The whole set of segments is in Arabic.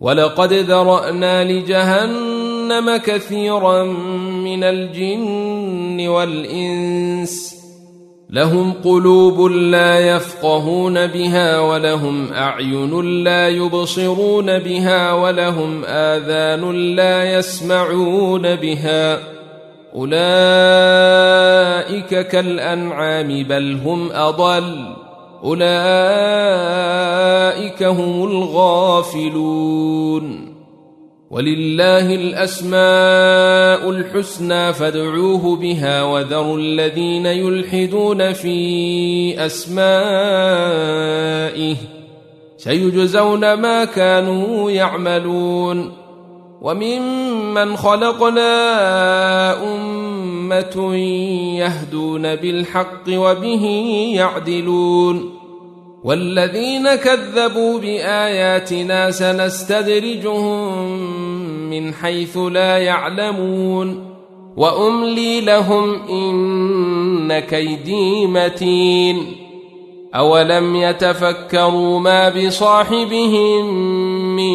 ولقد ذرأنا لجهنم كثيرا من الجن والإنس لهم قلوب لا يفقهون بها ولهم أعين لا يبصرون بها ولهم آذان لا يسمعون بها أولئك كالأنعام بل هم أضل أولئك هم الغافلون ولله الأسماء الحسنى فادعوه بها وذروا الذين يلحدون في أسمائه سيجزون ما كانوا يعملون وممن خلقنا أمة يهدون بالحق وبه يعدلون والذين كذبوا بآياتنا سنستدرجهم من حيث لا يعلمون وأملي لهم إن كيدي متين أولم يتفكروا ما بصاحبهم من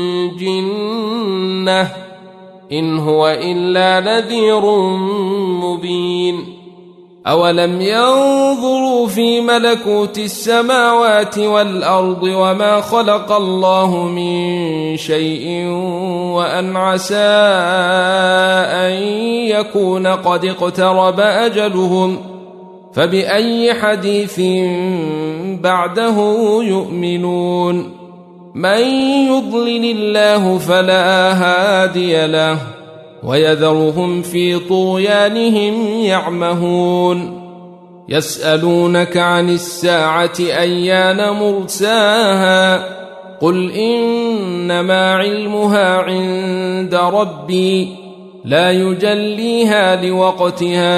جنة إن هو إلا نذير مبين أولم ينظروا في ملكوت السماوات والأرض وما خلق الله من شيء وأن عسى أن يكون قد اقترب أجلهم فبأي حديث بعده يؤمنون من يضلل الله فلا هادي له ويذرهم في طغيانهم يعمهون يسألونك عن الساعة أيان مرساها قل إنما علمها عند ربي لا يجليها لوقتها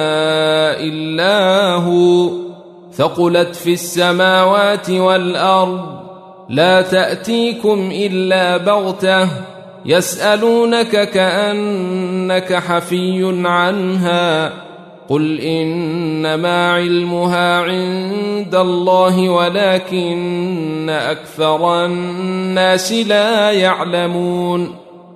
إلا هو ثقلت في السماوات والأرض لا تأتيكم إلا بغتة يسألونك كأنك حفي عنها قل إنما علمها عند الله ولكن أكثر الناس لا يعلمون